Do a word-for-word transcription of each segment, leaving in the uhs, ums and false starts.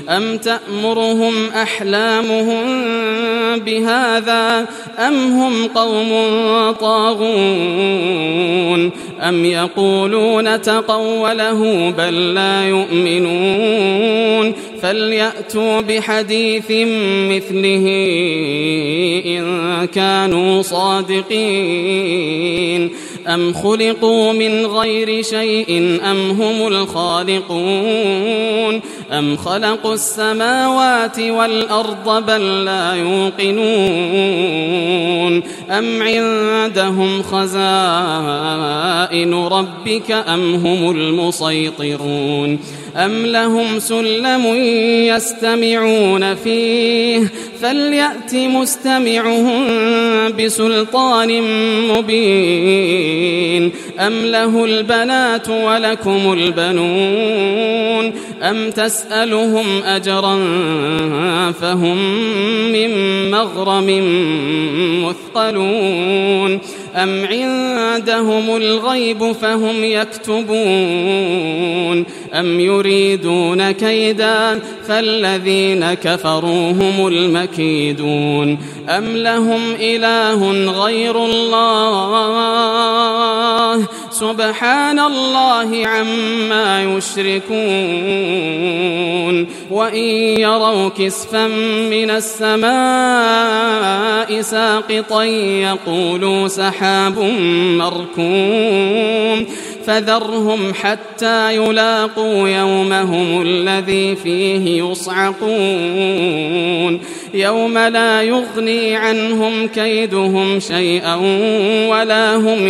أم تأمرهم أحلامهم بهذا أم هم قوم طاغون أم يقولون تقوله بل لا يؤمنون فليأتوا بحديث مثله إن كانوا صادقين أم خلقوا من غير شيء أم هم الخالقون أم خلقوا السماوات والأرض بل لا يوقنون أم عندهم خزائن ربك أم هم المسيطرون أم لهم سلم يستمعون فيه فليأت مستمعهم بسلطان مبين أم له البنات ولكم البنون أم تسألهم أجرا فهم من مغرم مثقلون أم عندهم الغيب فهم يكتبون أم يريدون كيدا فالذين كفروا هم المكيدون أم لهم إله غير الله سبحان الله عما يشركون وإن يروا كسفا من السماء ساقطا يقولوا سحاب مركوم فذرهم حتى يلاقوا يومهم الذي فيه يصعقون يوم لا يغني عنهم كيدهم شيئا ولا هم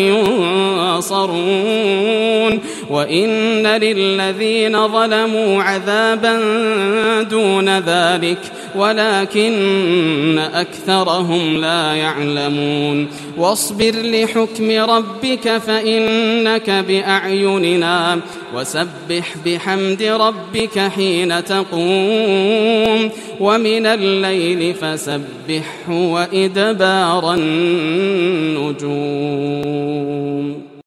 ينصرون وإن للذين ظلموا عذابا دون ذلك ولكن أكثرهم لا يعلمون واصبر لحكم ربك فإنك بأعيننا وسبح بحمد ربك حين تقوم ومن الليل فسبحه وإدبار النجوم.